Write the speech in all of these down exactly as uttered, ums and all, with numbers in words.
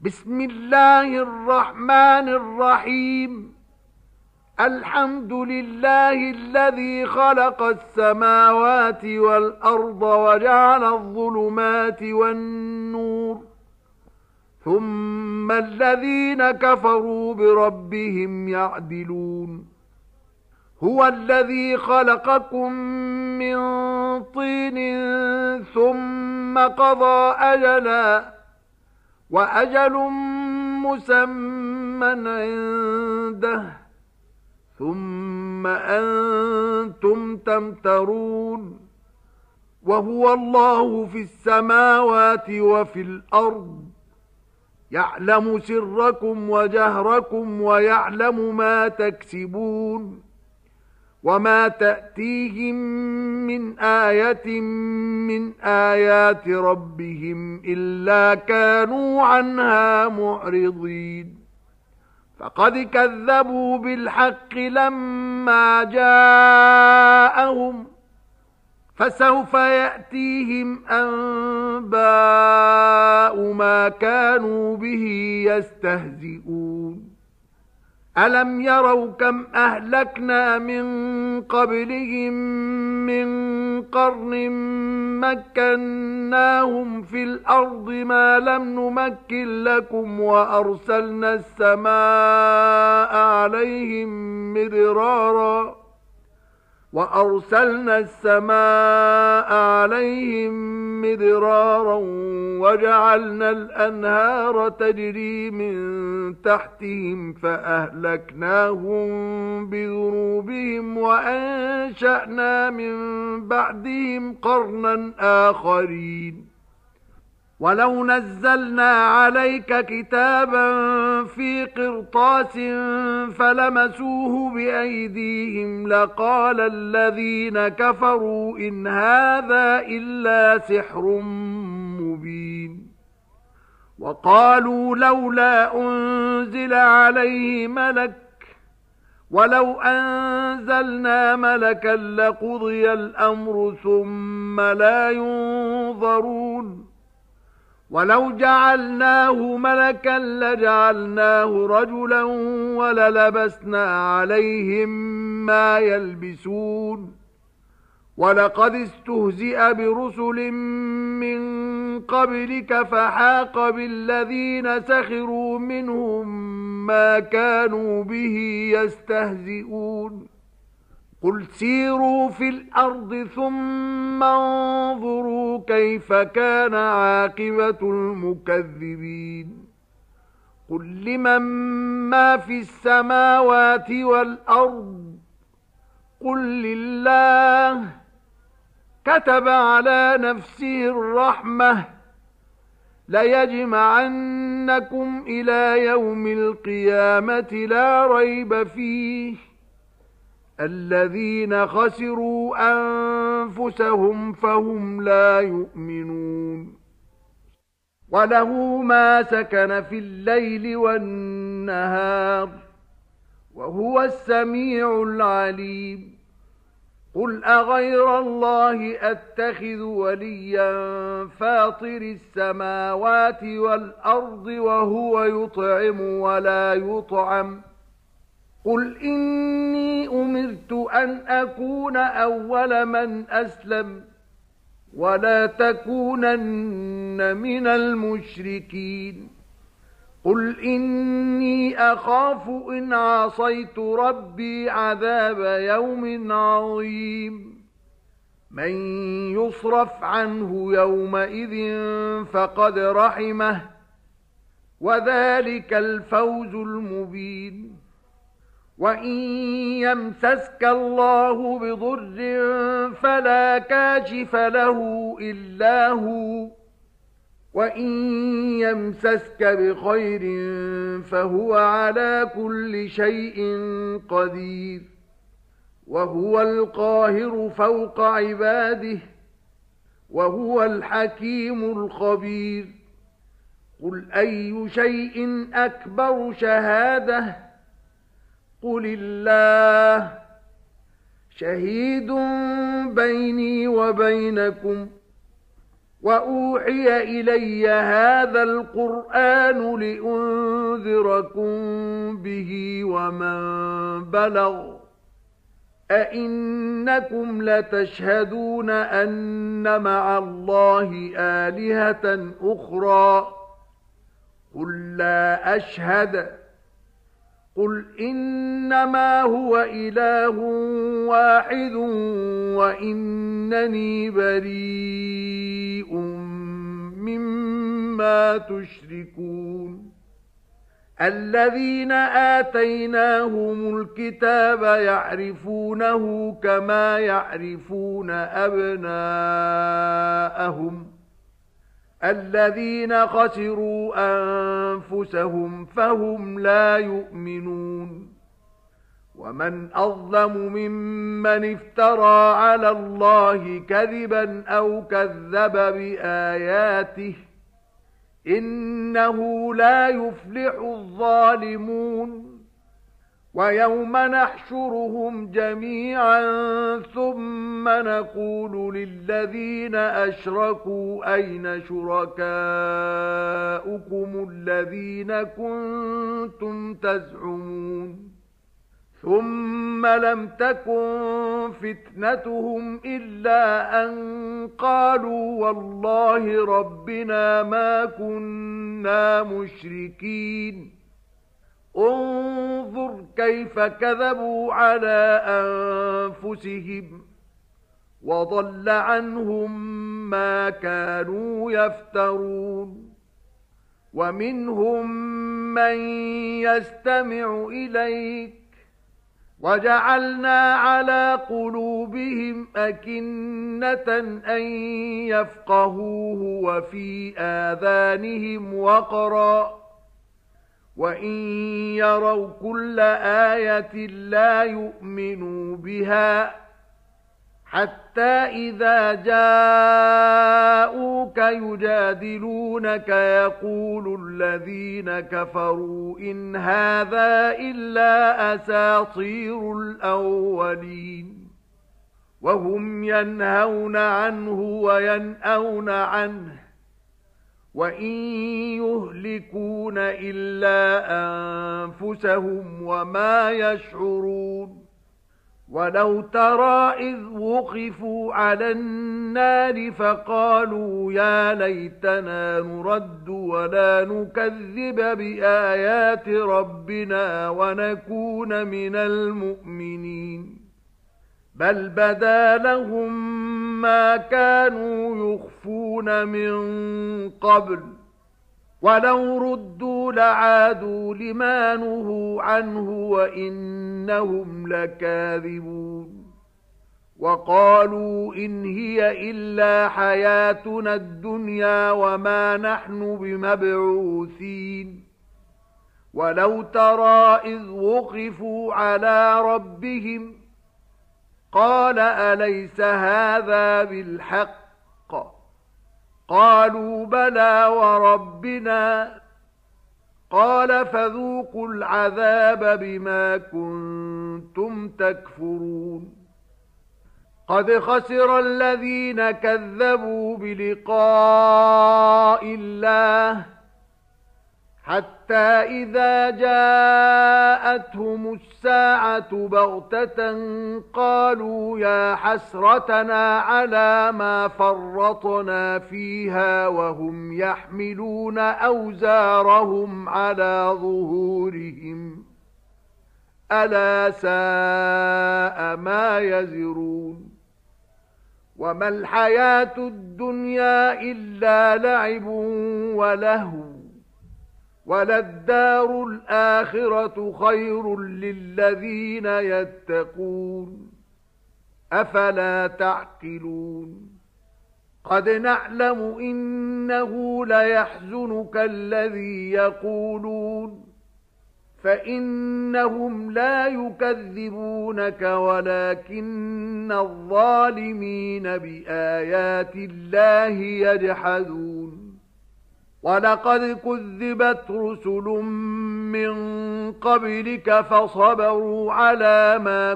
بسم الله الرحمن الرحيم. الحمد لله الذي خلق السماوات والأرض وجعل الظلمات والنور، ثم الذين كفروا بربهم يعدلون. هو الذي خلقكم من طين ثم قضى أجلا وأجل مسمى عنده ثم أنتم تمترون. وهو الله في السماوات وفي الأرض، يعلم سركم وجهركم ويعلم ما تكسبون. وما تأتيهم من آية من آيات ربهم إلا كانوا عنها معرضين. فقد كذبوا بالحق لما جاءهم، فسوف يأتيهم أنباء ما كانوا به يستهزئون. ألم يروا كم أهلكنا من قبلهم من قرن مكناهم في الأرض ما لم نمكن لكم، وأرسلنا السماء عليهم مدرارا وأرسلنا السماء عليهم مدرارا وجعلنا الأنهار تجري من تحتهم فأهلكناهم بذنوبهم وأنشأنا من بعدهم قرنا آخرين. ولو نزلنا عليك كتابا في قرطاس فلمسوه بأيديهم لقال الذين كفروا إن هذا إلا سحر مبين. وقالوا لولا أنزل عليه ملك ولو أنزلنا ملكا لقضي الأمر ثم لا ينظرون. ولو جعلناه ملكا لجعلناه رجلا وللبسنا عليهم ما يلبسون. ولقد استهزئ برسل من قبلك فحاق بالذين سخروا منهم ما كانوا به يستهزئون. قل سيروا في الأرض ثم انظروا كيف كان عاقبة المكذبين. قل لمن ما في السماوات والأرض قل لله. كتب على نفسه الرحمة ليجمعنكم إلى يوم القيامة لا ريب فيه. الذين خسروا أنفسهم فهم لا يؤمنون. وله ما سكن في الليل والنهار وهو السميع العليم. قل أغير الله أتخذ وليا فاطر السماوات والأرض وهو يطعم ولا يطعم. قل إني أمرت أن أكون أول من أسلم ولا تكونن من المشركين. قل إني أخاف إن عصيت ربي عذاب يوم عظيم. من يصرف عنه يومئذ فقد رحمه وذلك الفوز المبين. وَإِن يَمْسَسْكَ اللَّهُ بِضُرٍّ فَلَا كَاشِفَ لَهُ إِلَّا هُوَ، وَإِن يَمْسَسْكَ بِخَيْرٍ فَهُوَ عَلَى كُلِّ شَيْءٍ قَدِيرٌ. وَهُوَ الْقَاهِرُ فَوْقَ عِبَادِهِ وَهُوَ الْحَكِيمُ الْخَبِيرُ. قُلْ أَيُّ شَيْءٍ أَكْبَرُ شَهَادَةً؟ قل الله. شهيد بيني وبينكم وأوحي إلي هذا القرآن لأنذركم به ومن بلغ أئنكم لتشهدون أن مع الله آلهة أخرى قل لا أشهد قل إنما هو إله واحد وإنني بريء مما تشركون الذين آتيناهم الكتاب يعرفونه كما يعرفون أبناءهم الذين خسروا أنفسهم فهم لا يؤمنون ومن أظلم ممن افترى على الله كذبا أو كذب بآياته إنه لا يفلح الظالمون ويوم نحشرهم جميعا ثم نقول للذين أشركوا أين شركاؤكم الذين كنتم تزعمون ثم لم تكن فتنتهم إلا أن قالوا والله ربنا ما كنا مشركين انظر كيف كذبوا على أنفسهم وضل عنهم ما كانوا يفترون ومنهم من يستمع إليك وجعلنا على قلوبهم أكنة أن يفقهوه وفي آذانهم وقرا وإن يروا كل آية لا يؤمنوا بها حتى إذا جاءوك يجادلونك يقول الذين كفروا إن هذا إلا أساطير الأولين وهم ينهون عنه وينأون عنه وإن يهلكون إلا أنفسهم وما يشعرون ولو ترى إذ وقفوا على النار فقالوا يا ليتنا نرد ولا نكذب بآيات ربنا ونكون من المؤمنين بل بدا لهم ما كانوا يخفون من قبل ولو ردوا لعادوا لما نهوا عنه وإنهم لكاذبون وقالوا إن هي إلا حياتنا الدنيا وما نحن بمبعوثين ولو ترى إذ وقفوا على ربهم قال أليس هذا بالحق قالوا بلى وربنا قال فذوقوا العذاب بما كنتم تكفرون قد خسر الذين كذبوا بلقاء الله حتى إذا جاءتهم الساعة بغتة قالوا يا حسرتنا على ما فرطنا فيها وهم يحملون أوزارهم على ظهورهم ألا ساء ما يزرون وما الحياة الدنيا إلا لعب ولهو وللدار الآخرة خير للذين يتقون أفلا تعقلون قد نعلم إنه ليحزنك الذي يقولون فإنهم لا يكذبونك ولكن الظالمين بآيات الله يجحدون ولقد كذبت رسل من قبلك فصبروا على ما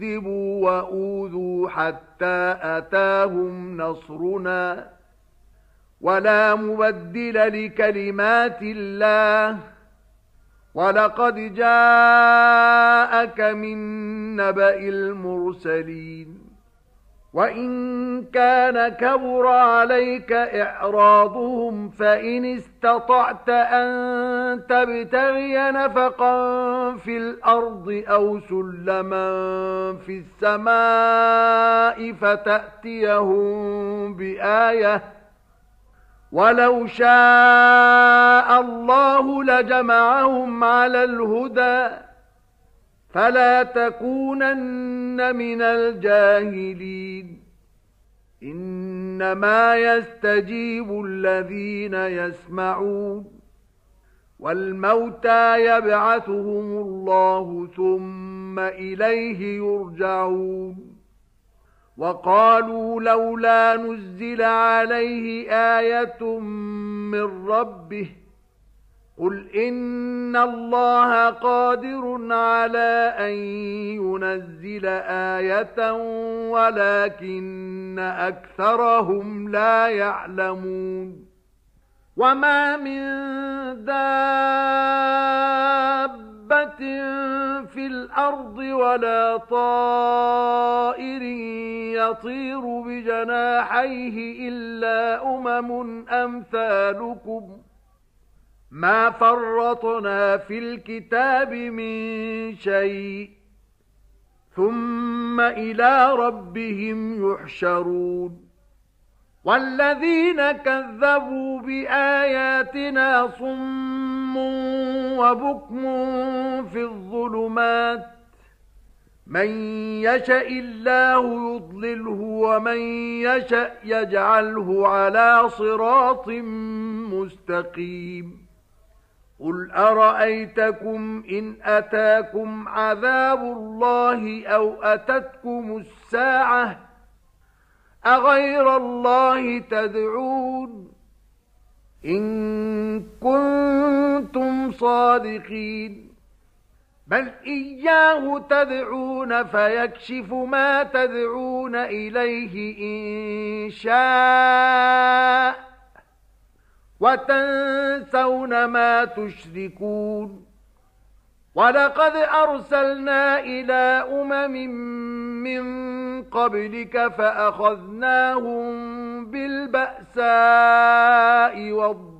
كذبوا وأوذوا حتى أتاهم نصرنا ولا مبدل لكلمات الله ولقد جاءك من نبأ المرسلين وإن كان كبر عليك إعراضهم فإن استطعت أن تبتغي نفقا في الأرض أو سلما في السماء فتأتيهم بآية ولو شاء الله لجمعهم على الهدى فلا تكونن من الجاهلين إنما يستجيب الذين يسمعون والموتى يبعثهم الله ثم إليه يرجعون وقالوا لولا نزل عليه آية من ربه قل إن الله قادر على أن ينزل آية ولكن أكثرهم لا يعلمون وما من دابة في الأرض ولا طائر يطير بجناحيه إلا أمم أمثالكم ما فرطنا في الكتاب من شيء ثم إلى ربهم يحشرون والذين كذبوا بآياتنا صم وبكم في الظلمات من يشأ الله يضلله ومن يشأ يجعله على صراط مستقيم قل أرأيتكم إن أتاكم عذاب الله أو أتتكم الساعة أغير الله تدعون إن كنتم صادقين بل إياه تدعون فيكشف ما تدعون إليه إن شاء وتنسون ما تشركون ولقد أرسلنا إلى أمم من قبلك فأخذناهم بالبأساء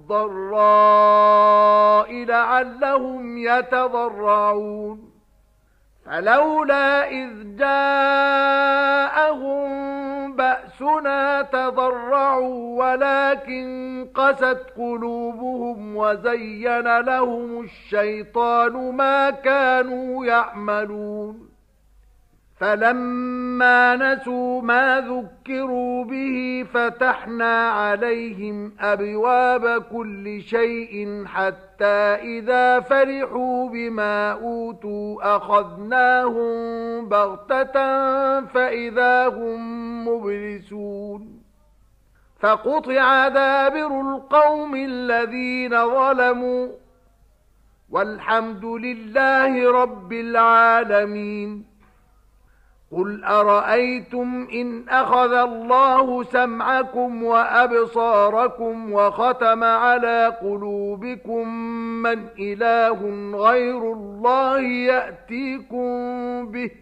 والضراء لعلهم يتضرعون فلولا إذ جاءهم بأسنا تضرعوا ولكن قست قلوبهم وزين لهم الشيطان ما كانوا يعملون فلما نسوا ما ذكروا به فتحنا عليهم أبواب كل شيء حتى إذا فرحوا بما أوتوا أخذناهم بغتة فإذا هم مبلسون فقطع دابر القوم الذين ظلموا والحمد لله رب العالمين قل أرأيتم إن أخذ الله سمعكم وأبصاركم وختم على قلوبكم من إله غير الله يأتيكم به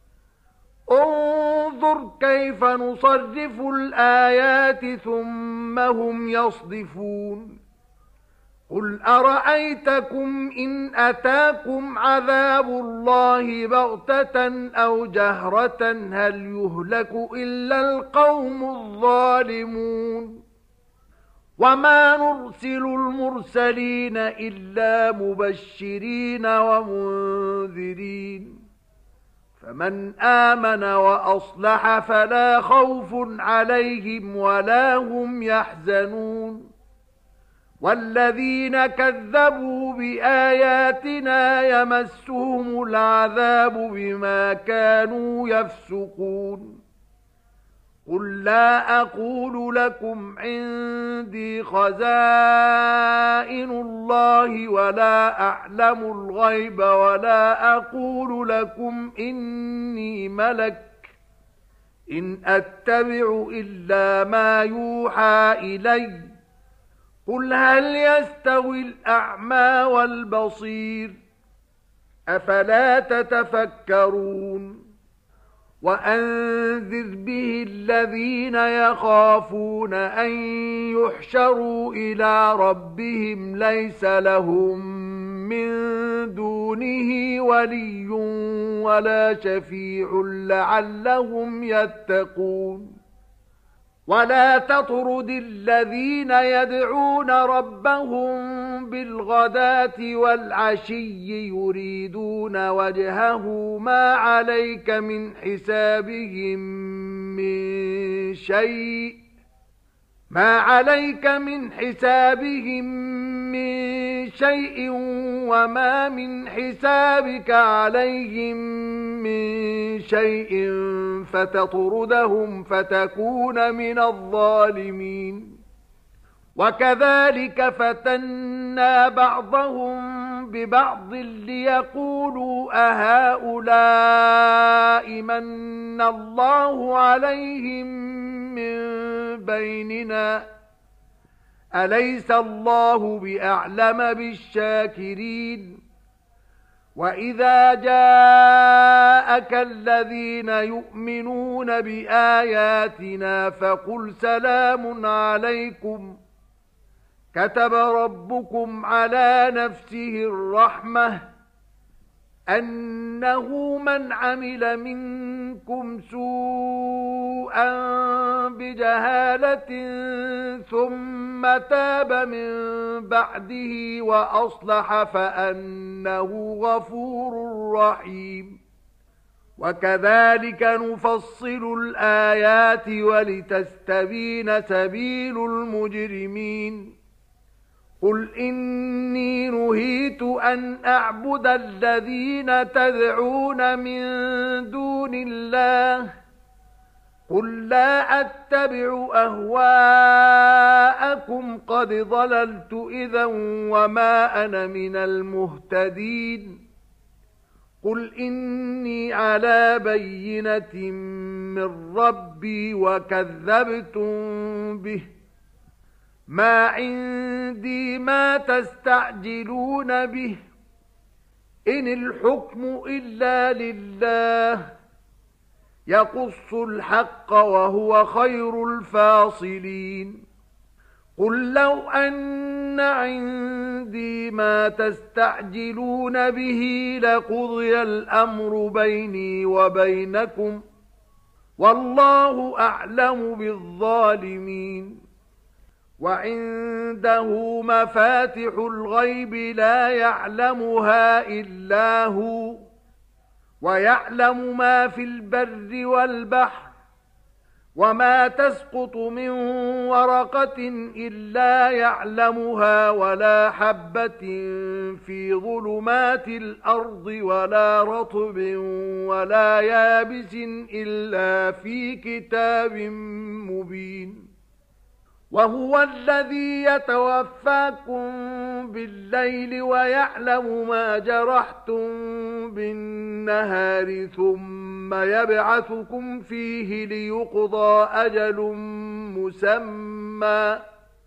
انظر كيف نصرف الآيات ثم هم يصدفون قل أرأيتكم إن أتاكم عذاب الله بغتة أو جهرة هل يهلك إلا القوم الظالمون وما نرسل المرسلين إلا مبشرين ومنذرين فمن آمن وأصلح فلا خوف عليهم ولا هم يحزنون والذين كذبوا بآياتنا يمسهم العذاب بما كانوا يفسقون قل لا أقول لكم عندي خزائن الله ولا أعلم الغيب ولا أقول لكم إني ملك إن أتبع إلا ما يوحى إلي قل هل يستوي الأعمى والبصير أفلا تتفكرون وأنذر به الذين يخافون أن يحشروا إلى ربهم ليس لهم من دونه ولي ولا شفيع لعلهم يتقون ولا تطرد الذين يدعون ربهم بالغداة والعشي يريدون وجهه ما عليك من حسابهم من شيء ما عليك من حسابهم من شيء وما من حسابك عليهم من شيء فتطردهم فتكون من الظالمين وكذلك فتنا بعضهم ببعض ليقولوا أهؤلاء من الله عليهم من بيننا أليس الله بأعلم بالشاكرين وإذا جاءك الذين يؤمنون بآياتنا فقل سلام عليكم كتب ربكم على نفسه الرحمة أنه من عمل منكم سوءا بجهالة ثم تاب من بعده وأصلح فأنه غفور رحيم وكذلك نفصل الآيات ولتستبين سبيل المجرمين قل إني نهيت أن أعبد الذين تدعون من دون الله قل لا أتبع أهواءكم قد ضللت إذا وما أنا من المهتدين قل إني على بينة من ربي وكذبتم به ما عندي ما تستعجلون به إن الحكم إلا لله يقص الحق وهو خير الفاصلين قل لو أن عندي ما تستعجلون به لقضي الأمر بيني وبينكم والله أعلم بالظالمين وعنده مفاتح الغيب لا يعلمها إلا هو ويعلم ما في البر والبحر وما تسقط من ورقة إلا يعلمها ولا حبة في ظلمات الأرض ولا رطب ولا يابس إلا في كتاب مبين وهو الذي يتوفاكم بالليل ويعلم ما جرحتم بالنهار ثم يبعثكم فيه ليقضى أجل مسمى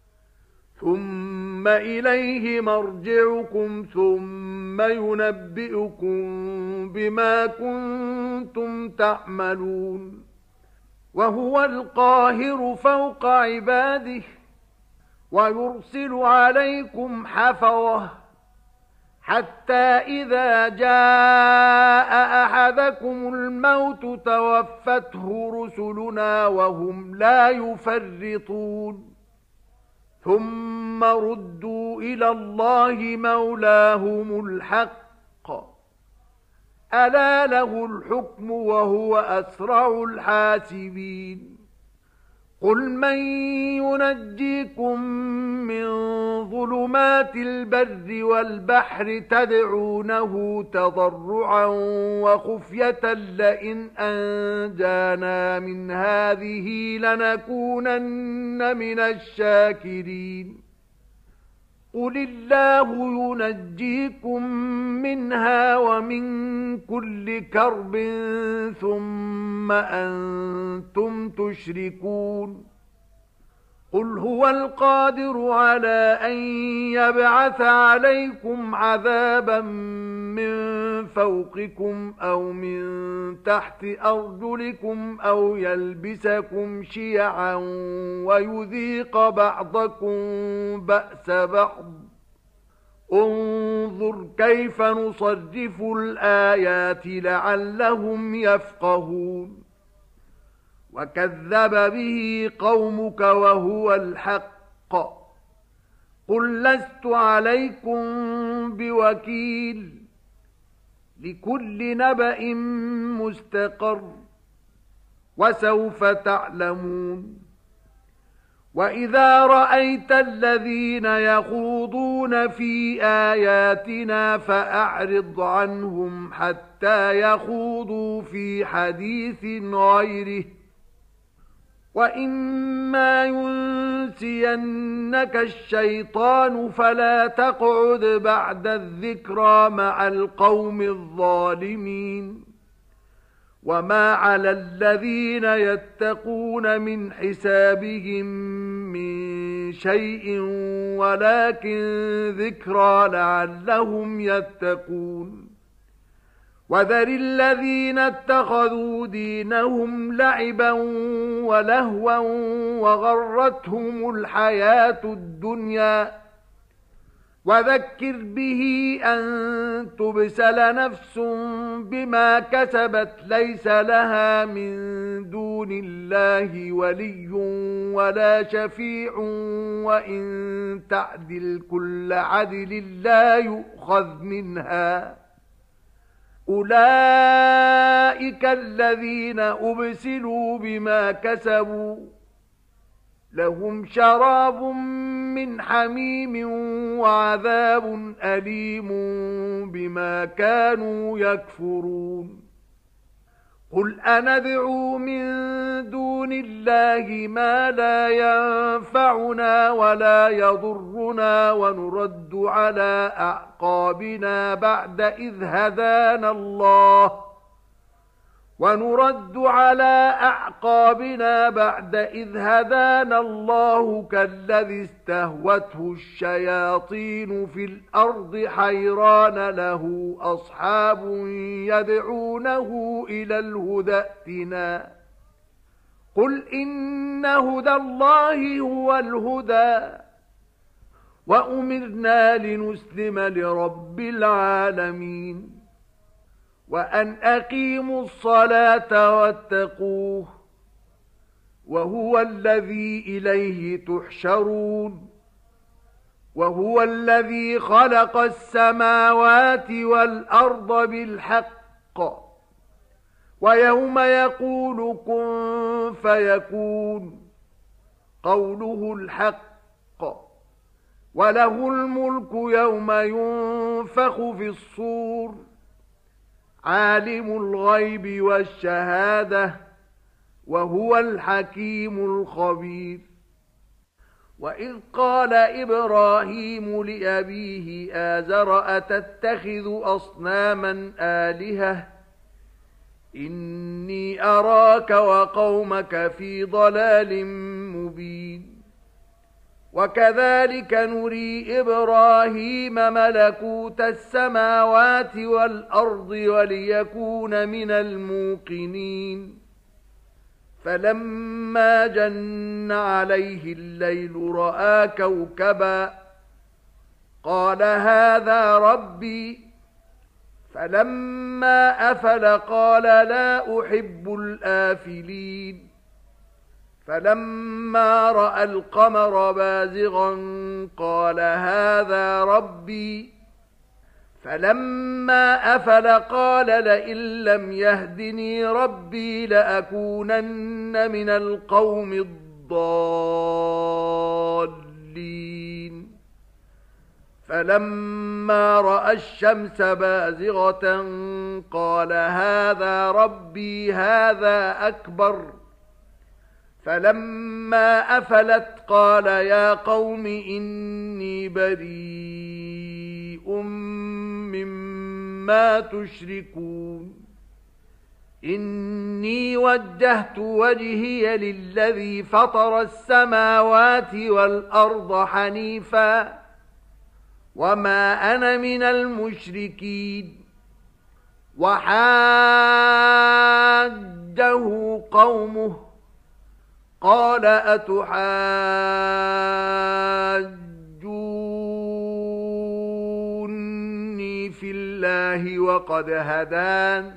ثم إليه مرجعكم ثم ينبئكم بما كنتم تعملون وهو القاهر فوق عباده ويرسل عليكم حفظة حتى إذا جاء أحدكم الموت توفته رسلنا وهم لا يفرطون ثم ردوا إلى الله مولاهم الحق ألا له الحكم وهو أسرع الحاسبين قل من ينجيكم من ظلمات البر والبحر تدعونه تضرعا وخفية لئن أنجانا من هذه لنكونن من الشاكرين قل الله ينجيكم منها ومن كل كرب ثم أنتم تشركون قل هو القادر على أن يبعث عليكم عذابا من فوقكم أو من تحت أرجلكم أو يلبسكم شيعا ويذيق بعضكم بأس بعض. انظر كيف نصرف الآيات لعلهم يفقهون. وكذب به قومك وهو الحق. قل لست عليكم بوكيل. لكل نبأ مستقر وسوف تعلمون. وإذا رأيت الذين يخوضون في آياتنا فأعرض عنهم حتى يخوضوا في حديث غيره. وإما ينسينك الشيطان فلا تقعد بعد الذكرى مع القوم الظالمين. وما على الذين يتقون من حسابهم من شيء ولكن ذكرى لعلهم يتقون. وذر الذين اتخذوا دينهم لعبا ولهوا وغرتهم الحياة الدنيا. وذكر به أن تبسل نفس بما كسبت ليس لها من دون الله ولي ولا شفيع وإن تعدل كل عدل لا يؤخذ منها. أولئك الذين أبسلوا بما كسبوا لهم شراب من حميم وعذاب أليم بما كانوا يكفرون. قل أندعو من دون الله ما لا ينفعنا ولا يضرنا ونرد على أعقابنا بعد إذ هدانا الله ونرد على أعقابنا بعد إذ هدانا الله كالذي استهوته الشياطين في الأرض حيران له أصحاب يدعونه إلى الهدى ائتنا. قل إن هدى الله هو الهدى وأمرنا لنسلم لرب العالمين. وأن أقيموا الصلاة واتقوه وهو الذي إليه تحشرون. وهو الذي خلق السماوات والأرض بالحق ويوم يقول كن فيكون قوله الحق. وله الملك يوم ينفخ في الصور عالم الغيب والشهادة وهو الحكيم الخبير. وإذ قال إبراهيم لأبيه آزر أتتخذ أصناما آلهة إني أراك وقومك في ضلال مبين. وكذلك نري إبراهيم ملكوت السماوات والأرض وليكون من الموقنين. فلما جن عليه الليل رأى كوكبا قال هذا ربي. فلما أفل قال لا أحب الآفلين. فلما رأى القمر بازغا قال هذا ربي. فلما أفل قال لئن لم يهدني ربي لأكونن من القوم الضالين. فلما رأى الشمس بازغة قال هذا ربي هذا أكبر. فلما أفلت قال يا قوم إني بريء مما تشركون. إني وجهت وجهي للذي فطر السماوات والأرض حنيفا وما أنا من المشركين. وحاجه قومه قال أتحاجوني في الله وقد هدان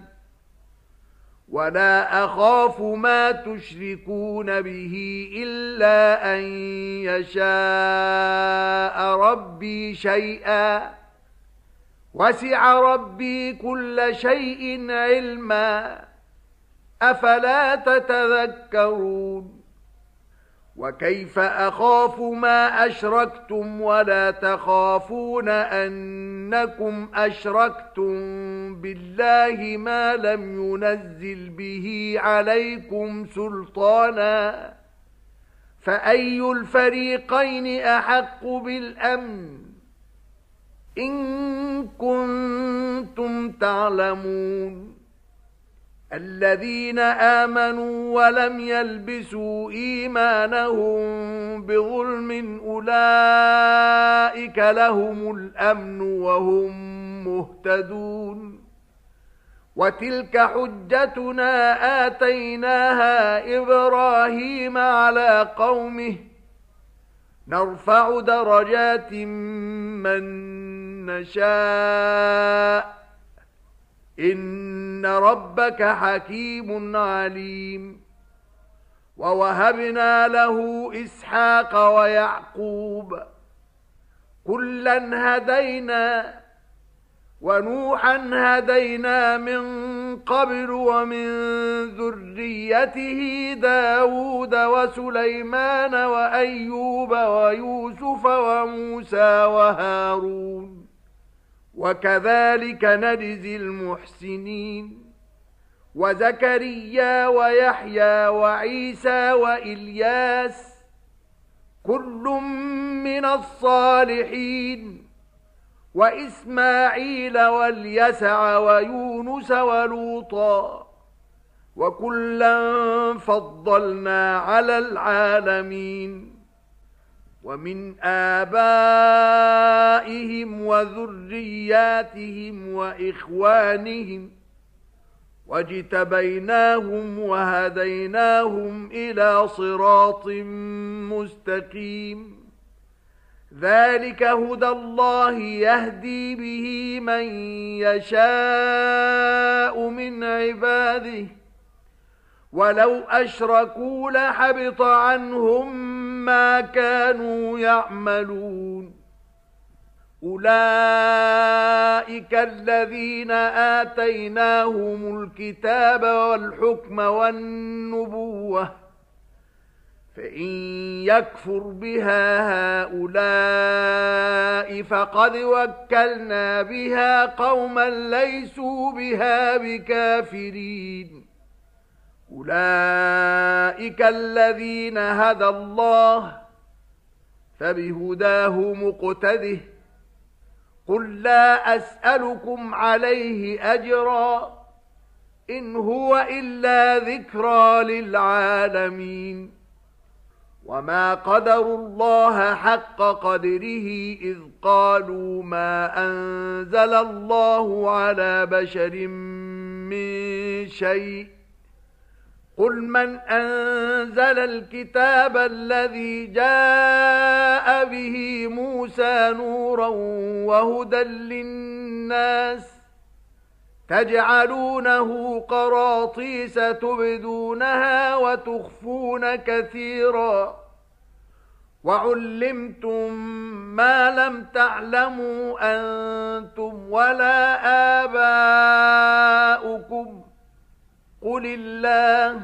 ولا أخاف ما تشركون به إلا أن يشاء ربي شيئا وسع ربي كل شيء علما أفلا تتذكرون. وكيف أخاف ما أشركتم ولا تخافون أنكم أشركتم بالله ما لم ينزل به عليكم سلطانا فأي الفريقين أحق بالأمن إن كنتم تعلمون. الذين آمنوا ولم يلبسوا إيمانهم بظلم أولئك لهم الأمن وهم مهتدون. وتلك حجتنا آتيناها إبراهيم على قومه نرفع درجات من نشاء إن ربك حكيم عليم. ووهبنا له إسحاق ويعقوب كلا هدينا ونوحا هدينا من قبل ومن ذريته داود وسليمان وأيوب ويوسف وموسى وهارون وكذلك نجزي المحسنين. وزكريا ويحيى وعيسى وإلياس كل من الصالحين وإسماعيل واليسع ويونس ولوطا وكلا فضلنا على العالمين. ومن آبائهم وذرياتهم وإخوانهم واجتبيناهم وهديناهم إلى صراط مستقيم. ذلك هدى الله يهدي به من يشاء من عباده ولو أشركوا لحبط عنهم ما كانوا يعملون. أولئك الذين آتيناهم الكتاب والحكم والنبوة فإن يكفر بها هؤلاء فقد وكلنا بها قوما ليسوا بها بكافرين. أولئك الذين هدى الله فبهداه مقتده قل لا أسألكم عليه أجرا إن هو إلا ذكرى للعالمين. وما قدروا الله حق قدره إذ قالوا ما أنزل الله على بشر من شيء قل من أنزل الكتاب الذي جاء به موسى نورا وهدى للناس تجعلونه قراطيس تبدونها وتخفون كثيرا وعلمتم ما لم تعلموا أنتم ولا آباؤكم قل الله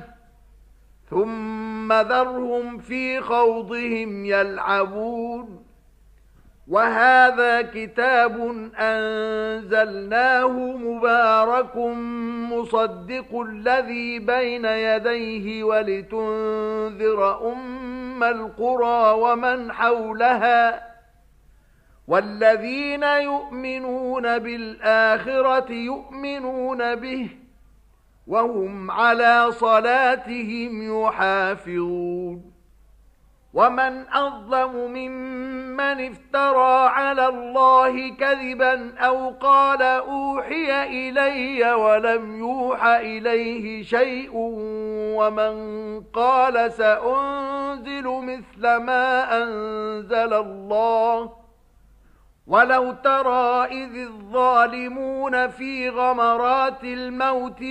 ثم ذرهم في خوضهم يلعبون. وهذا كتاب أنزلناه مبارك مصدق الذي بين يديه ولتنذر أم القرى ومن حولها والذين يؤمنون بالآخرة يؤمنون به وهم على صلاتهم يحافظون. ومن أظلم ممن افترى على الله كذبا أو قال أوحي إلي ولم يوح إليه شيء ومن قال سأنزل مثل ما أنزل الله. ولو ترى إذ الظالمون في غمرات الموت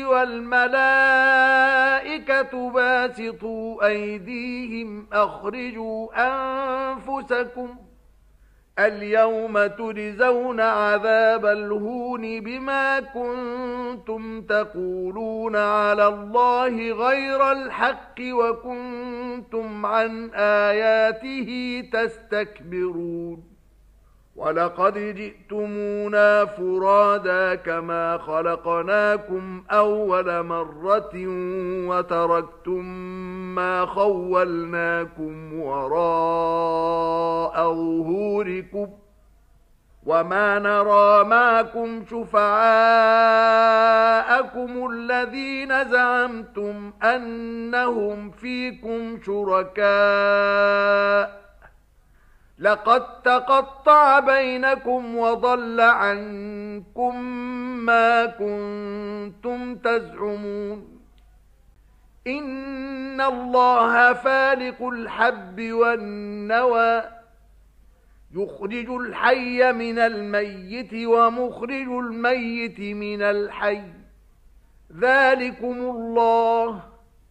والملائكة باسطوا أيديهم أخرجوا أنفسكم اليوم تجزون عذاب الهون بما كنتم تقولون على الله غير الحق وكنتم عن آياته تستكبرون. ولقد جئتمونا فرادا كما خلقناكم أول مرة وتركتم ما خولناكم وراء ظهوركم وما نرى معكم شفعاءكم الذين زعمتم أنهم فيكم شركاء لقد تقطع بينكم وضل عنكم ما كنتم تزعمون. إن الله فالق الحب والنوى يخرج الحي من الميت ومخرج الميت من الحي ذلكم الله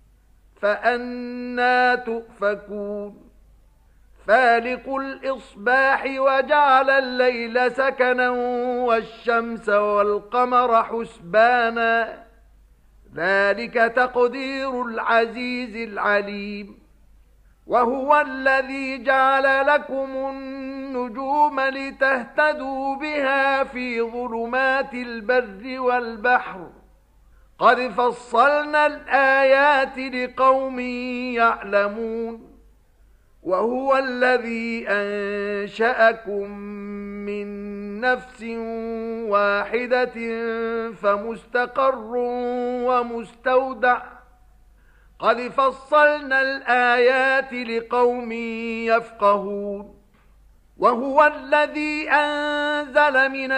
فأنى تؤفكون. فالق الإصباح وجعل الليل سكنا والشمس والقمر حسبانا ذلك تقدير العزيز العليم. وهو الذي جعل لكم النجوم لتهتدوا بها في ظلمات البر والبحر قد فصلنا الآيات لقوم يعلمون. وهو الذي أنشأكم من نفس واحدة فمستقر ومستودع قد فصلنا الآيات لقوم يفقهون. وهو الذي أنزل من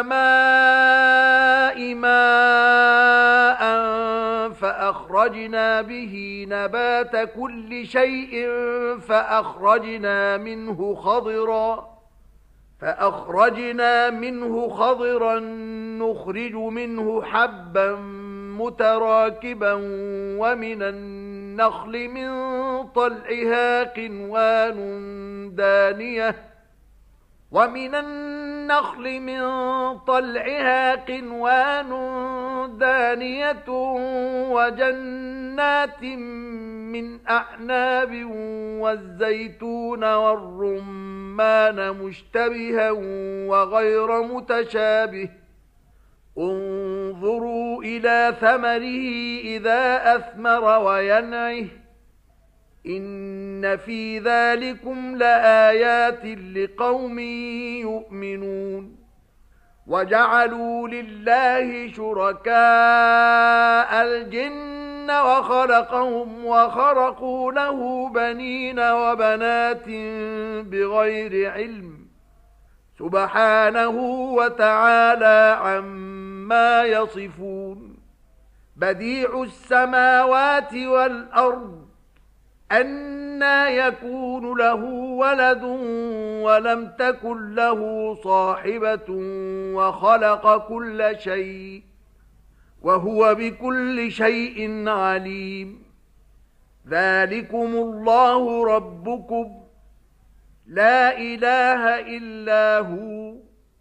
السماء ماء فأخرجنا به نبات كل شيء فأخرجنا منه خضرا فأخرجنا منه خضرا نخرج منه حبا متراكبا ومن النخل من طلعها قنوان دانية ومن النخل من طلعها قنوان دانية وجنات من أعناب والزيتون والرمان مشتبها وغير متشابه انظروا إلى ثمره إذا أثمر وينعه إن في ذلكم لآيات لقوم يؤمنون. وجعلوا لله شركاء الجن وخلقهم وخرقوا له بنين وبنات بغير علم سبحانه وتعالى عما يصفون. بديع السماوات والأرض أنى يكون له ولد ولم تكن له صاحبة وخلق كل شيء وهو بكل شيء عليم. ذلكم الله ربكم لا إله إلا هو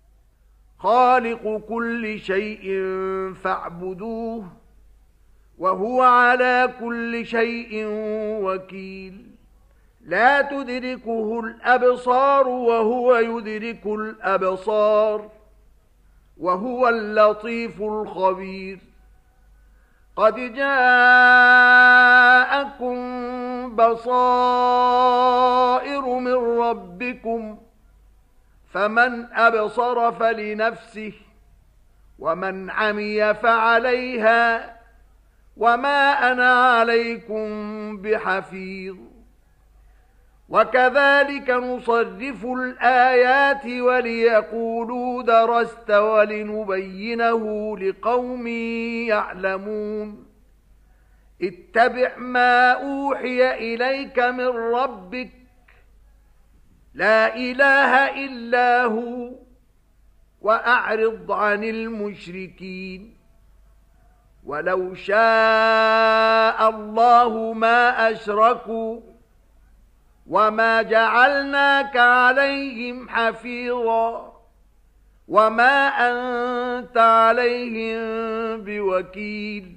خالق كل شيء فاعبدوه وهو على كل شيء وكيل. لا تدركه الأبصار وهو يدرك الأبصار وهو اللطيف الخبير. قد جاءكم بصائر من ربكم فمن أبصر فلنفسه ومن عمي فعليها وما أنا عليكم بحفيظ وكذلك نصرف الآيات وليقولوا درست ولنبينه لقوم يعلمون اتبع ما أوحي إليك من ربك لا إله إلا هو وأعرض عن المشركين ولو شاء الله ما أشركوا وما جعلناك عليهم حفيظا وما أنت عليهم بوكيل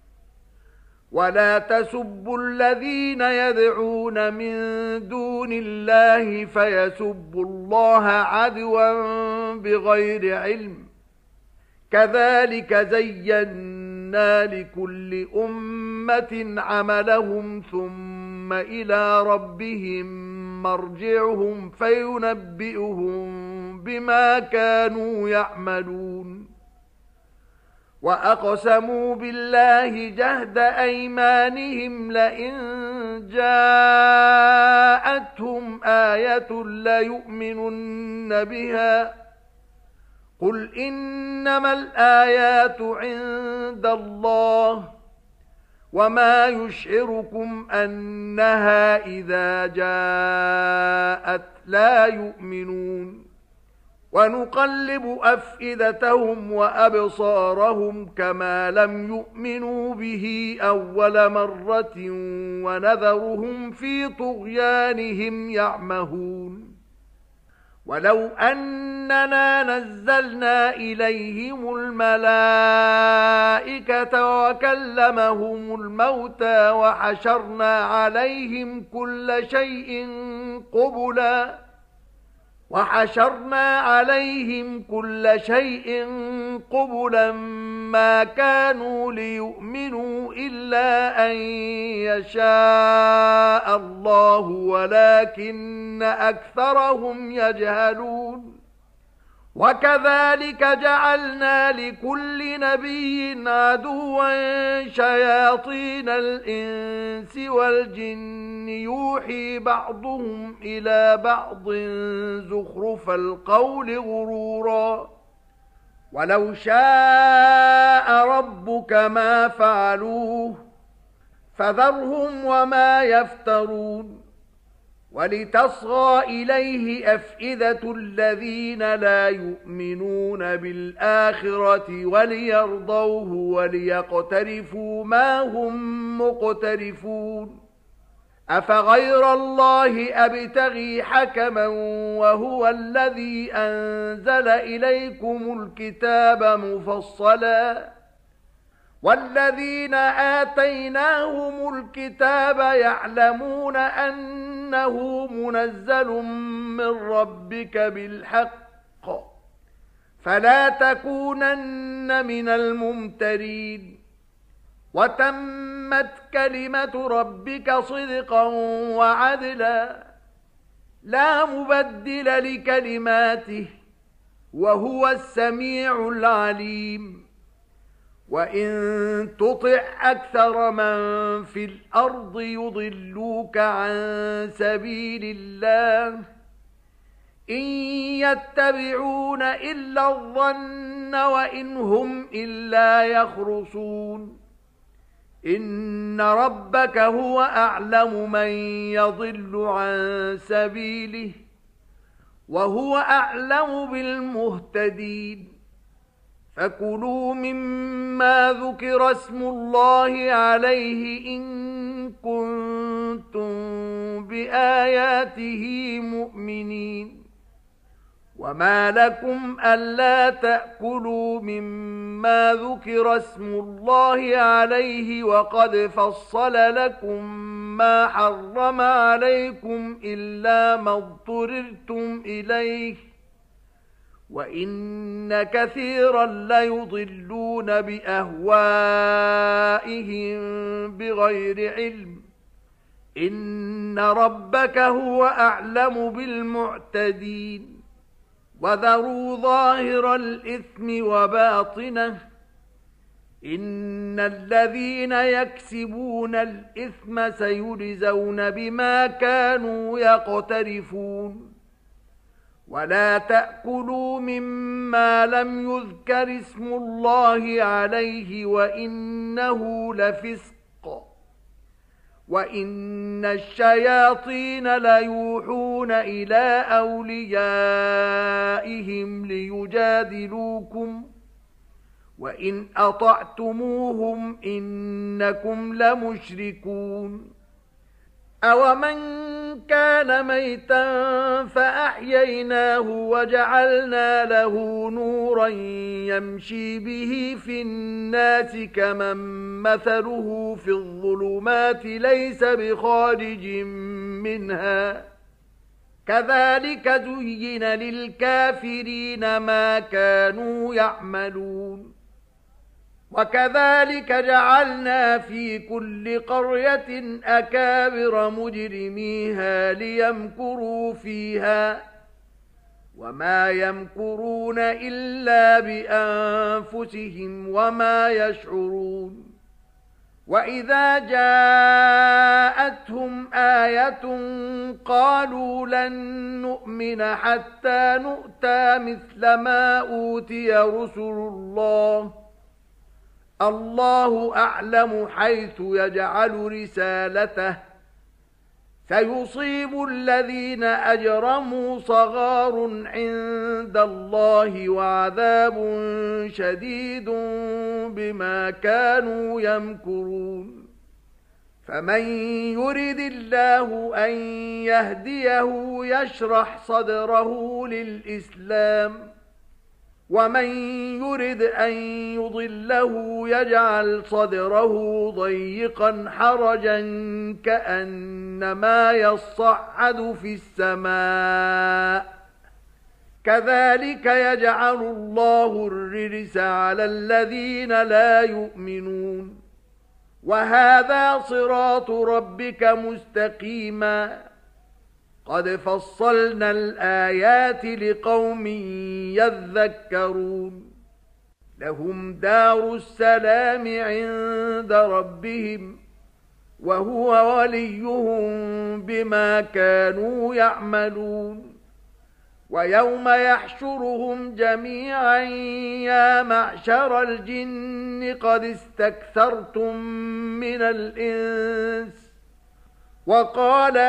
ولا تسبوا الذين يدعون من دون الله فيسبوا الله عدوا بغير علم كذلك زينا لكل أمة عملهم ثم إلى ربهم مرجعهم فينبئهم بما كانوا يعملون وأقسموا بالله جهد أيمانهم لئن جاءتهم آية ليؤمنن بها قل إنما الآيات عند الله وما يشعركم أنها إذا جاءت لا يؤمنون ونقلب أفئدتهم وأبصارهم كما لم يؤمنوا به أول مرة ونذرهم في طغيانهم يعمهون ولو أننا نزلنا إليهم الملائكة وكلمهم الموتى وحشرنا عليهم كل شيء قبلا وحشرنا عليهم كل شيء قبلا ما كانوا ليؤمنوا إلا أن يشاء الله ولكن أكثرهم يجهلون وكذلك جعلنا لكل نبي عدوا شياطين الإنس والجن يوحي بعضهم إلى بعض زخرف القول غرورا ولو شاء ربك ما فعلوه فذرهم وما يفترون ولتصغى إليه أفئدة الذين لا يؤمنون بالآخرة وليرضوه وليقترفوا ما هم مقترفون أفغير الله أبتغي حكما وهو الذي أنزل إليكم الكتاب مفصلا والذين آتيناهم الكتاب يعلمون أنه منزل من ربك بالحق فلا تكونن من الممترين وتمت كلمة ربك صدقا وعدلا لا مبدل لكلماته وهو السميع العليم وإن تطع أكثر من في الأرض يضلوك عن سبيل الله إن يتبعون إلا الظن وإن هم إلا يخرصون إن ربك هو أعلم من يضل عن سبيله وهو أعلم بالمهتدين فكلوا مما ذكر اسم الله عليه إن كنتم بآياته مؤمنين وما لكم ألا تأكلوا مما ذكر اسم الله عليه وقد فصل لكم ما حرم عليكم إلا ما اضطررتم إليه وإن كثيرا ليضلون بأهوائهم بغير علم إن ربك هو أعلم بالمعتدين وذروا ظاهر الإثم وباطنه إن الذين يكسبون الإثم سيجزون بما كانوا يقترفون ولا تأكلوا مما لم يذكر اسم الله عليه وإنه لفسق وإن الشياطين ليوحون إلى أوليائهم ليجادلوكم وإن أطعتموهم إنكم لمشركون أومن كان ميتا فأحييناه وجعلنا له نورا يمشي به في الناس كمن مثله في الظلمات ليس بخارج منها كذلك زين للكافرين ما كانوا يعملون وكذلك جعلنا في كل قرية أكابر مجرميها ليمكروا فيها وما يمكرون إلا بأنفسهم وما يشعرون وإذا جاءتهم آية قالوا لن نؤمن حتى نؤتى مثل ما أوتي رسل الله الله أعلم حيث يجعل رسالته سيصيب الذين أجرموا صغار عند الله وعذاب شديد بما كانوا يمكرون فمن يرد الله أن يهديه يشرح صدره للإسلام ومن يرد أن يضله يجعل صدره ضيقا حرجا كأنما يصعد في السماء كذلك يجعل الله الرجس على الذين لا يؤمنون وهذا صراط ربك مستقيما قد فصلنا الآيات لقوم يذكرون لهم دار السلام عند ربهم وهو وليهم بما كانوا يعملون ويوم يحشرهم جميعا يا معشر الجن قد استكثرتم من الإنس وقال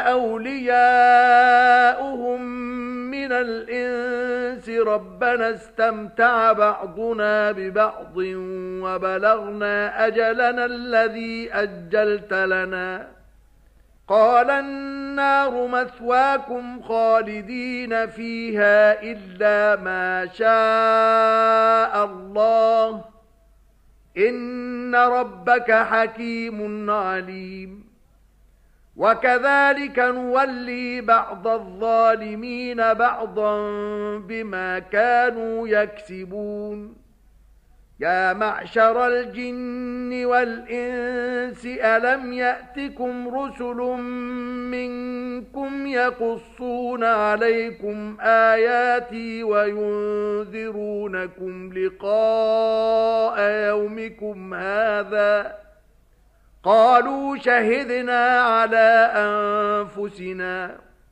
أولياؤهم من الإنس ربنا استمتع بعضنا ببعض وبلغنا أجلنا الذي أجلت لنا قال النار مثواكم خالدين فيها إلا ما شاء الله إن ربك حكيم عليم وكذلك نولي بعض الظالمين بعضا بما كانوا يكسبون يا معشر الجن والإنس ألم يأتكم رسل منكم يقصون عليكم آياتي وينذرونكم لقاء يومكم هذا قالوا شهدنا على أنفسنا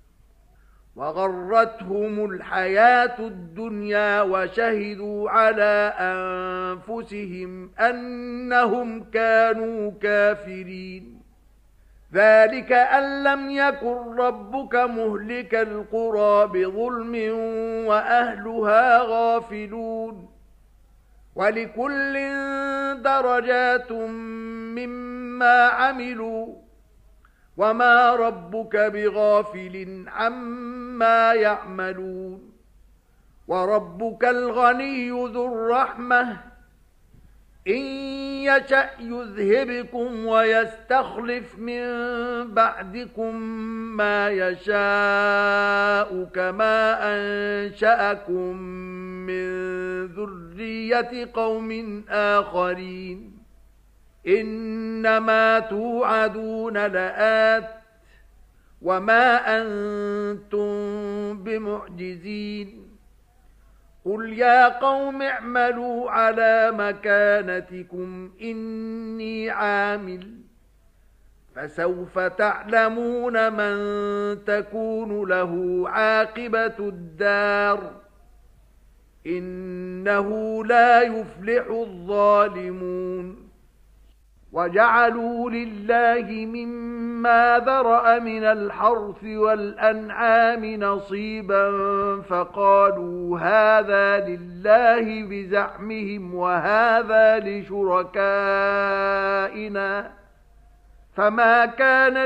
وغرتهم الحياة الدنيا وشهدوا على أنفسهم أنهم كانوا كافرين ذلك أن لم يكن ربك مهلك القرى بظلم وأهلها غافلون ولكل درجات مما عملوا وما ربك بغافل عما يعملون وربك الغني ذو الرحمة إن يشأ يذهبكم ويستخلف من بعدكم ما يشاء كما أنشأكم من ذرية قوم آخرين إنما توعدون لآت وما أنتم بمعجزين قل يا قوم اعملوا على مكانتكم إني عامل فسوف تعلمون من تكون له عاقبة الدار إنه لا يفلح الظالمون وجعلوا لله مما ذرأ من الحرث والأنعام نصيبا فقالوا هذا لله بزعمهم وهذا لشركائنا فما كان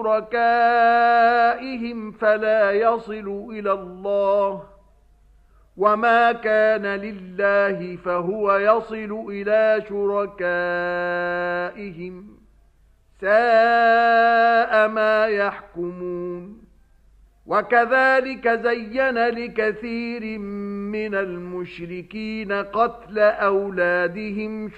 لشركائهم فلا يصل إلى الله وما كان لله فهو يصل إلى شركائهم ساء ما يحكمون وكذلك زين لكثير من المشركين قتل أولادهم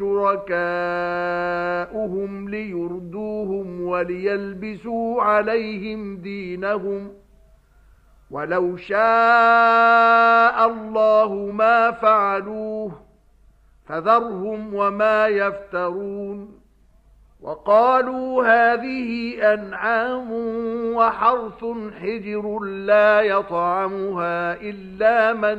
شركاؤهم ليردوهم وليلبسوا عليهم دينهم ولو شاء الله ما فعلوه فذرهم وما يفترون وقالوا هذه أنعام وحرث حجر لا يطعمها إلا من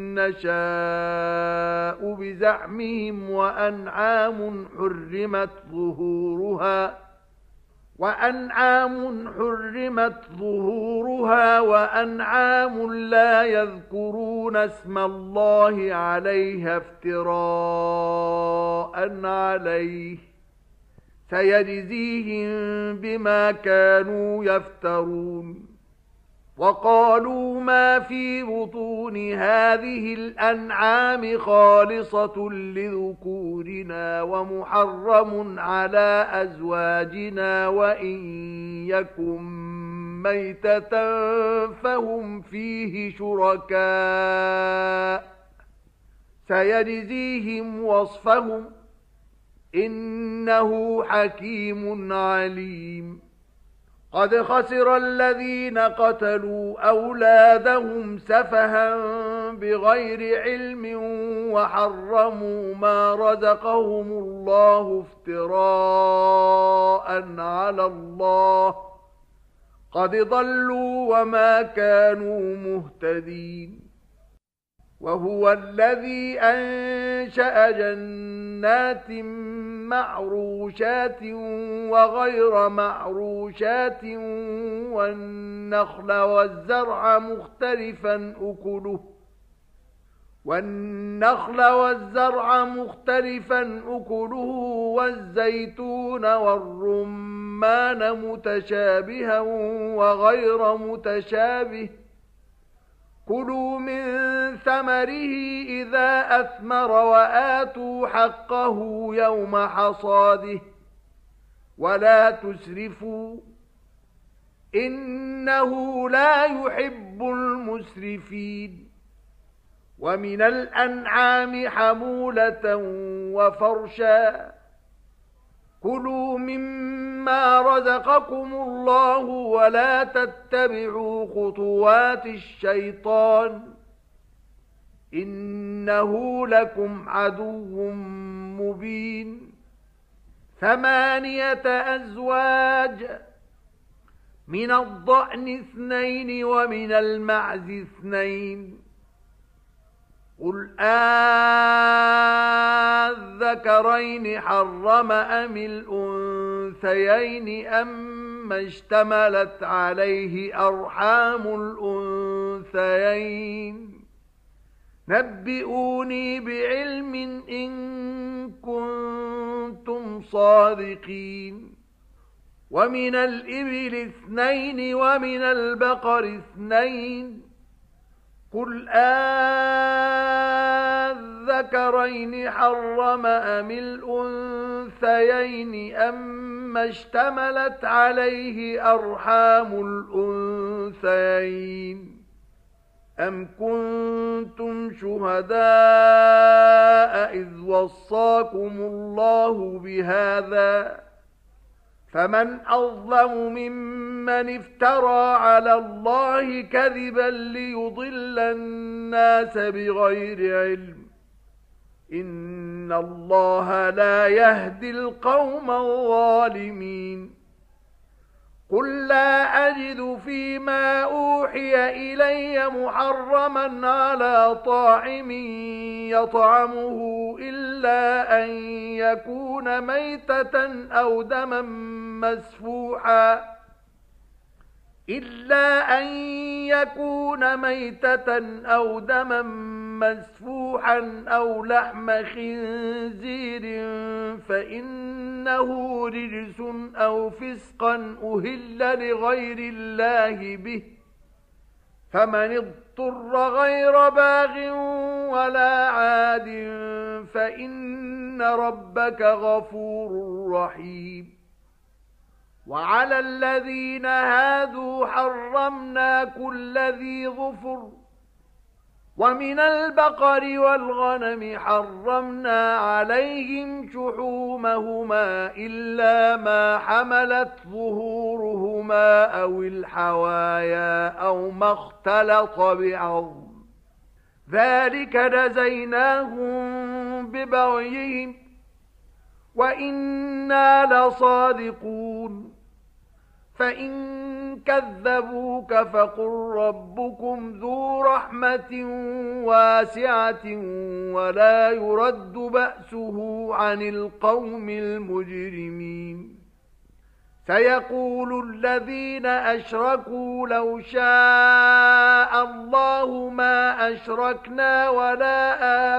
نشاء بزعمهم وأنعام حرمت ظهورها وأنعام حرمت ظهورها وأنعام لا يذكرون اسم الله عليها افتراء عليه سيجزيهم بما كانوا يفترون وقالوا ما في بطون هذه الأنعام خالصة لذكورنا ومحرم على أزواجنا وإن يكن ميتة فهم فيه شركاء سيجزيهم وصفهم إنه حكيم عليم قد خسر الذين قتلوا أولادهم سفها بغير علم وحرموا ما رزقهم الله افتراء على الله قد ضلوا وما كانوا مهتدين وهو الذي أنشأ جنات معروشات وغير معروشات والنخل والزرع مختلفا أكله والنخل والزرع مختلفا أكله والزيتون والرمان متشابها وغير متشابه كلوا من ثمره إذا أثمر وآتوا حقه يوم حصاده ولا تسرفوا إنه لا يحب المسرفين ومن الأنعام حمولة وفرشا كلوا مما رزقكم الله ولا تتبعوا خطوات الشيطان إنه لكم عدو مبين ثمانية أزواج من الضأن اثنين ومن المعز اثنين قل آذكرين حرم أم الأنثيين أم اشتملت عليه أرحام الأنثيين نبئوني بعلم إن كنتم صادقين ومن الإبل اثنين ومن البقر اثنين قل آذكرين حرم أم الأنثيين أم اشتملت عليه أرحام الأنثيين أم كنتم شهداء إذ وصاكم الله بهذا فمن أظلم ممن افترى على الله كذبا ليضل الناس بغير علم إن الله لا يهدي القوم الظالمين قل لا أجد فيما أوحي إلي محرما على طاعم يطعمه إلا أن يكون ميتة أو دما مسفوحا إلا أن يكون ميتة أو دما مسفوحا أو لحم خنزير فإنه رجس أو فسقا أهل لغير الله به فمن اضطر غير باغ ولا عاد فإن ربك غفور رحيم وعلى الذين هادوا حرمنا كل ذي ظفر ومن البقر والغنم حرمنا عليهم شحومهما إلا ما حملت ظهورهما أو الحوايا أو ما اختلط بعظم ذلك جزيناهم ببغيهم وإنا لصادقون فإن كذبوك فقل ربكم ذو رحمة واسعة ولا يرد بأسه عن القوم المجرمين سيقول الذين أشركوا لو شاء الله ما أشركنا ولا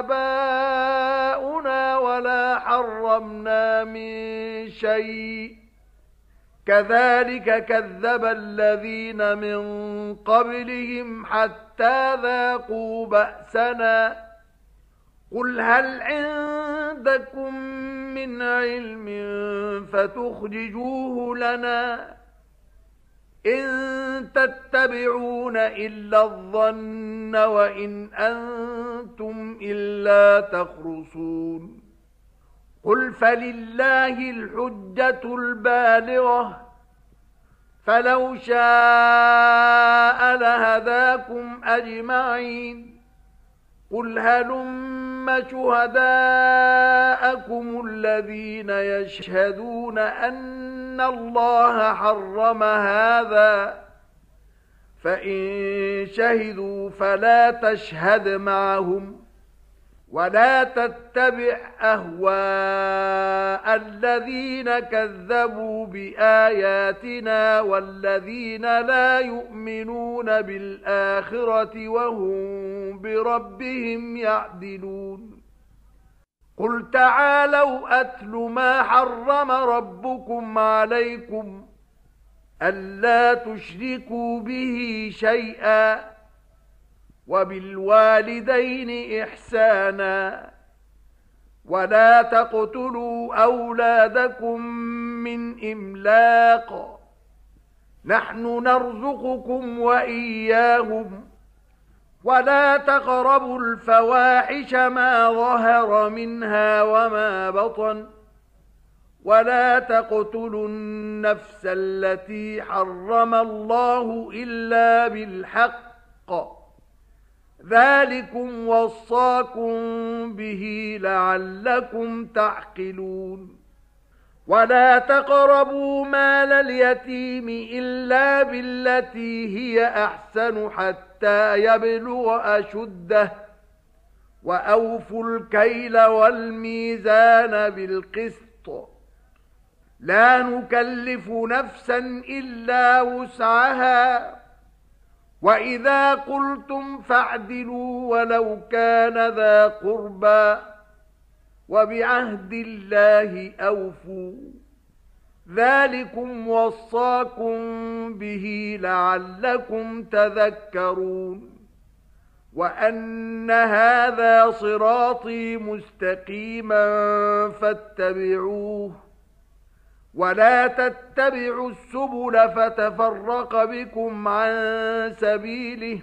آباؤنا ولا حرمنا من شيء كذلك كذب الذين من قبلهم حتى ذاقوا بأسنا قل هل عندكم من علم فتخرجوه لنا إن تتبعون إلا الظن وإن أنتم إلا تخرصون قل فلله الحجة البالغة فلو شاء لهداكم أجمعين قل هلم شهداءكم الذين يشهدون أن الله حرم هذا فإن شهدوا فلا تشهد معهم ولا تتبع أهواء الذين كذبوا بآياتنا والذين لا يؤمنون بالآخرة وهم بربهم يعدلون قل تعالوا أتل ما حرم ربكم عليكم ألا تشركوا به شيئا وبالوالدين إحسانا ولا تقتلوا أولادكم من إملاق نحن نرزقكم وإياهم ولا تقربوا الفواحش ما ظهر منها وما بطن ولا تقتلوا النفس التي حرم الله إلا بالحق ذلكم وصاكم به لعلكم تعقلون ولا تقربوا مال اليتيم إلا بالتي هي أحسن حتى يبلغ أشده وأوفوا الكيل والميزان بالقسط لا نكلف نفسا إلا وسعها وَإِذَا قُلْتُمْ فَاعْدِلُوا وَلَوْ كَانَ ذَا قُرْبَى وَبِعَهْدِ اللَّهِ أَوْفُوا ذَلِكُمْ وَصَّاكُمْ بِهِ لَعَلَّكُمْ تَذَكَّرُونَ وَأَنَّ هَذَا صِرَاطِي مُسْتَقِيمًا فَاتَّبِعُوهُ ولا تتبعوا السبل فتفرق بكم عن سبيله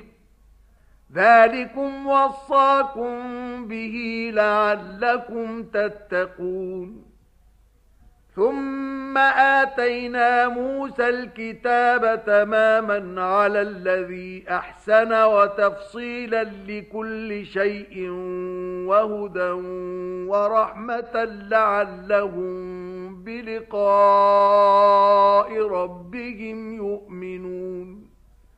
ذلكم وصاكم به لعلكم تتقون ثم ثم آتينا موسى الكتاب تماما على الذي أحسن وتفصيلا لكل شيء وهدى ورحمة لعلهم بلقاء ربهم يؤمنون.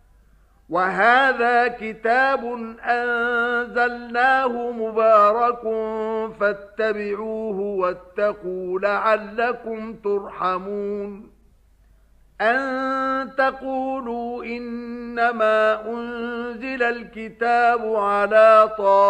وهذا كتاب أنزلناه مبارك فاتبعوه واتقوا لعلكم ترحمون. أن تقولوا إنما أنزل الكتاب على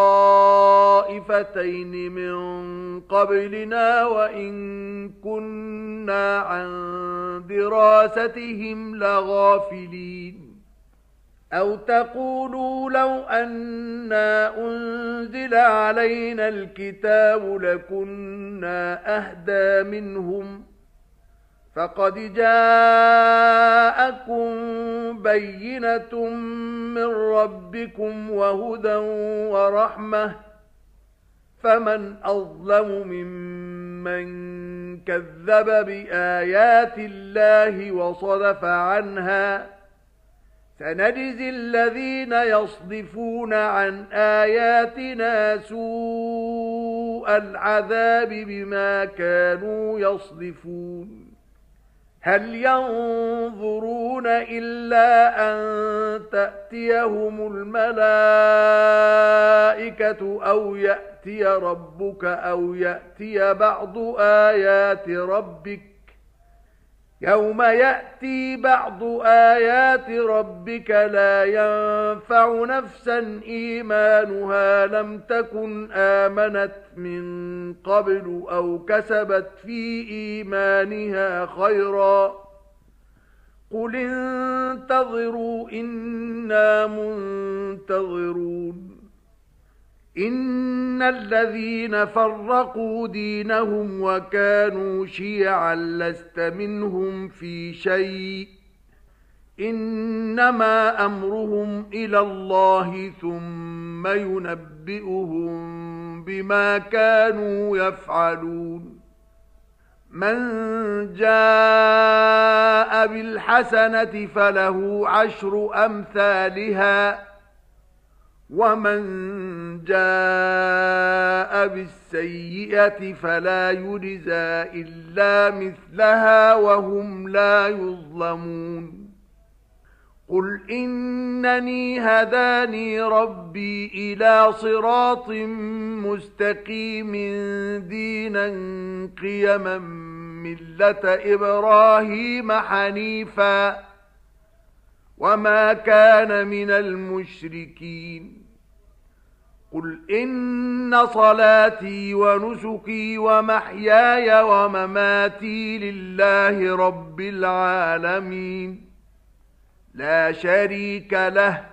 طائفتين من قبلنا وإن كنا عن دراستهم لغافلين. أو تقولوا لو أنا أنزل علينا الكتاب لكنا أهدى منهم فقد جاءكم بينة من ربكم وهدى ورحمة فمن أظلم ممن كذب بآيات الله وصدف عنها سنجزي الذين يصدفون عن آياتنا سوء العذاب بما كانوا يصدفون. هل ينظرون إلا أن تأتيهم الملائكة أو يأتي ربك أو يأتي بعض آيات ربك يوم يأتي بعض آيات ربك لا ينفع نفسا إيمانها لم تكن آمنت من قبل أو كسبت في إيمانها خيرا قل انتظروا إنا منتظرون. إن الذين فرقوا دينهم وكانوا شيعا لست منهم في شيء إنما أمرهم إلى الله ثم ينبئهم بما كانوا يفعلون. من جاء بالحسنة فله عشر أمثالها ومن جاء بالسيئة فلا يجزى إلا مثلها وهم لا يظلمون. قل إنني هداني ربي إلى صراط مستقيم دينا قيما ملة إبراهيم حنيفا وما كان من المشركين. قل إن صلاتي ونسكي ومحياي ومماتي لله رب العالمين لا شريك له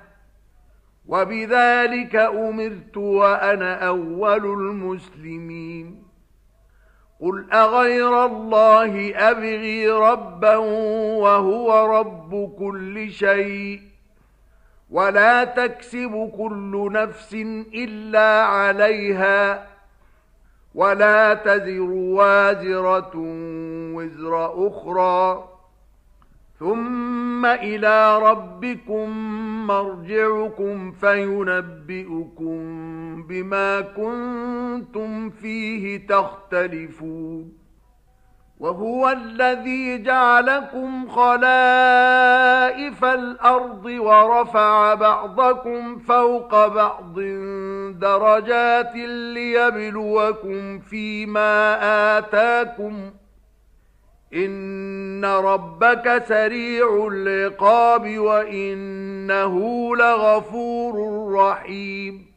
وبذلك أمرت وأنا أول المسلمين. قل أغير الله أبغي ربا وهو رب كل شيء ولا تكسب كل نفس إلا عليها ولا تزر وازرة وزر أخرى ثم إلى ربكم مرجعكم فينبئكم بما كنتم فيه تختلفون. وهو الذي جعلكم خلائف الأرض ورفع بعضكم فوق بعض درجات ليبلوكم فيما آتاكم إن ربك سريع العقاب وإنه لغفور رحيم.